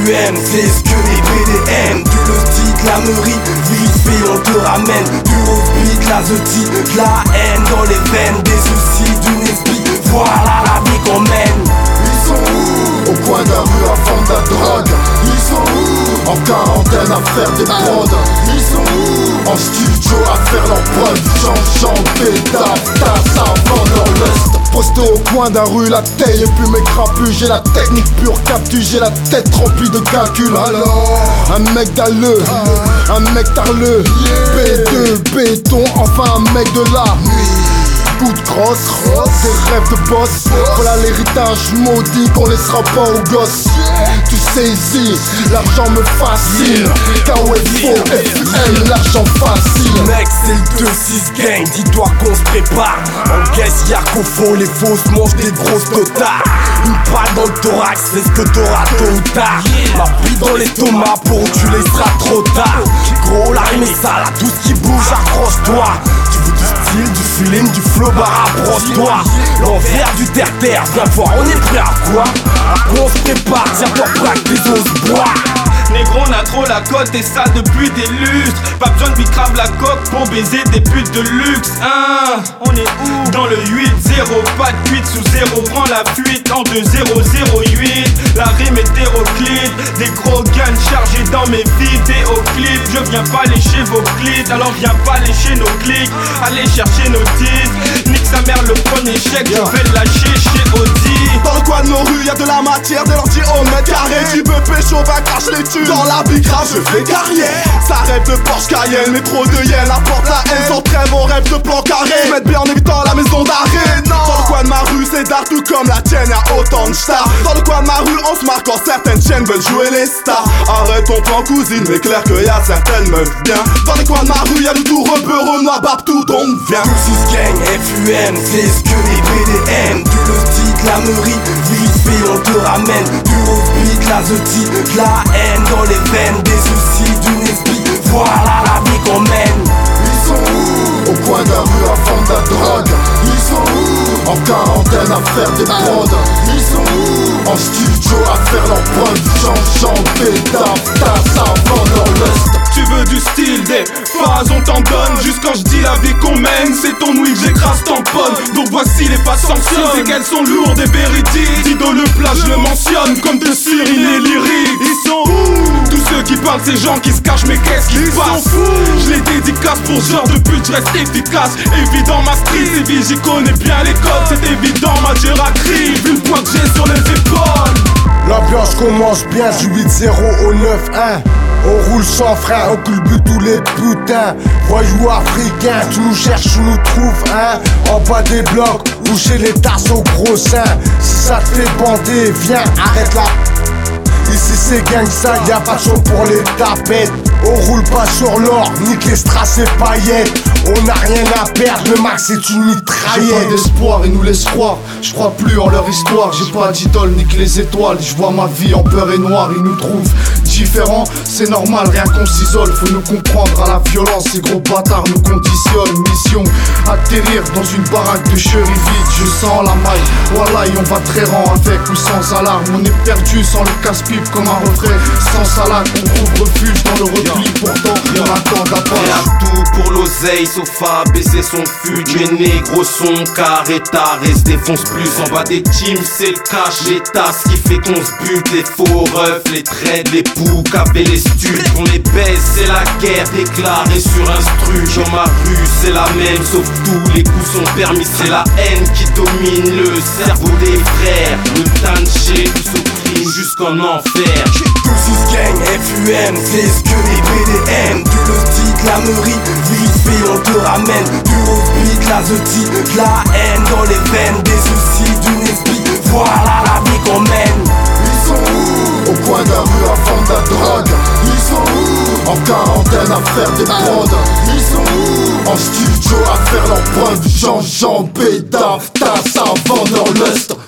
FUM, c'est ce que les BDM. Du losti, de la meurie, vite on te ramène. Du beat, la zeti, de la haine dans les veines. Des soucis d'une esprit, voilà la vie qu'on mène. Ils sont où? Au coin d'un rue à vendre de la drogue. Ils sont où? En quarantaine à faire des prods. Ils sont où? En studio à faire l'empreinte. Changeant pétard, tasse avant leur lust. Posté au coin d'un rue, la taille et puis mes crapus. J'ai la technique pure captue, j'ai la tête remplie de calculs. Alors, un mec d'alleux, un mec tarleux, B2, béton, enfin un mec de là. Coup de crosse, des rêves de boss. Voilà l'héritage maudit qu'on laissera pas aux gosses. Tu sais ici, l'argent me fascine. KOFO, FUM, l'argent facile. Mec, c'est le 2-6 gang, dis-toi qu'on se prépare. En caisse, y'a qu'au fond, les fausses mangent des grosses totards. Une balle dans le thorax, c'est ce que t'auras tôt ou tard. Ma bite dans l'estomac, pour tu laisseras trop tard. Gros, la rime est sale, à tout ce qui bouge, accroche-toi. Tu veux du style, du feeling, du flow, bah rapproche-toi. L'envers du terre-terre, viens voir, on est prêt à quoi? À quoi on se prépare, tiens-toi prêt que les os se boivent. Négro, on a trop la cote et ça depuis des lustres. Pas besoin de bicrave la coque pour baiser des putes de luxe. Hein, on est où? Dans le 8-0, pas de 8 sous 0. Prends la fuite en 2-0-0-8. La rime hétéroclite, des gros guns chargés dans mes vidéoclips. Je viens pas lécher vos clips, alors viens pas lécher nos clics. Allez chercher nos titres, nique sa mère le premier chèque. Je vais le lâcher chez Audi. Dans le coin de nos rues, y'a de la matière, de l'anti au mètre carré. Tu veux pécho, va crache les tues. Dans la bicrave, je fais carrière. Ça rêve de Porsche Cayenne, métro de Yel, apporte la haine. Sans trêve, on rêve de plan carré. Se mettre bien en évitant la maison d'arrêt. Non. Dans le coin de ma rue, c'est d'art tout comme la tienne, y'a autant de stars. Dans le coin de ma rue, on se marque quand certaines chaînes veulent jouer les stars. Arrête ton plan cousine, mais clair que y'a certaines meufs bien. Dans les coins de ma rue, y'a du tout rebeu, noir, bab, tout tombe vient. 2-6 gang, FUM, c'est ce que les BDM. Du losti, de la meurie, vite on te ramène. Du beat, la zeti, de la haine dans les veines. Des soucis d'une esprit, voilà la vie qu'on mène. Ils sont où? Au coin d'un rue à vendre de la drogue. Ils sont où? En quarantaine à faire des prods. Ils sont où? En studio à faire l'empreinte. Changeant pétard, tasse avant leur lust. Tu veux du style, des phases on t'en donne. Juste quand je dis la vie qu'on mène, c'est ton weed, j'écrase ton pomme. Donc voici les pas sanctions, c'est qu'elles sont lourdes et véridiques. Dido le plat, je le mentionne comme de Cyril et lyrique. Ils sont où? Tous ceux qui parlent, ces gens qui se cachent, mais qu'est-ce qui se passe? Je les dédicace pour ce genre de pute, je reste efficace. Évident ma street, c'est vie, j'y connais bien les codes. C'est évident ma géracrie, vu le poids que j'ai sur les épaules. L'ambiance commence bien du 8-0 au 9-1. On roule sans frein, on culbute tous les putains. Voyous africains, tu nous cherches, tu nous trouves, hein. En bas des blocs, ou chez les tasses au gros sein. Si ça te fait bander, viens, arrête là. Ici c'est gangsta, y'a pas de chaud pour les tapettes. On roule pas sur l'or, nique les strass et paillettes. On n'a rien à perdre, le max c'est une mitraillette. J'ai pas d'espoir, ils nous laissent croire. Je crois plus en leur histoire, j'ai pas d'idole, nique les étoiles. Je vois ma vie en peur et noir, ils nous trouvent différents. C'est normal, rien qu'on s'isole, faut nous comprendre à la violence. Ces gros bâtards nous conditionnent. Mission, atterrir dans une baraque de chéri vide. Je sens la maille, voilà, et on va très rang avec ou sans alarme. On est perdu sans le casse-pipe comme un retrait. Sans salade, on trouve refuge dans le repli. Pourtant, on attend d'abord. On a tout pour l'oseille, sauf à baisser son fut. Les négros sont carreta, se défonce plus. En bas des teams, c'est le cash, les tasses qui fait qu'on se bute. Les faux refs, les trades, les poucaves et les studs. On les baise, c'est la guerre déclarée sur instru. Dans ma rue, c'est la même, sauf tous les coups sont permis. C'est la haine qui domine le cerveau des frères. Le tanché, tous au crime jusqu'en enfer. 2-6 gang, FUM, c'est ce que les BDM. Du losti, de la meurie, vite on te ramène. Du beat, la zeti, de la haine dans les veines. Des soucis d'une esprit, voilà la vie qu'on mène. Ils sont où? Au coin d'un rue à vendre de la drogue. Ils sont où? En quarantaine à faire des prods. Ils sont où? En studio à faire l'empreinte. Changeant pétard, tasse avant leur lust.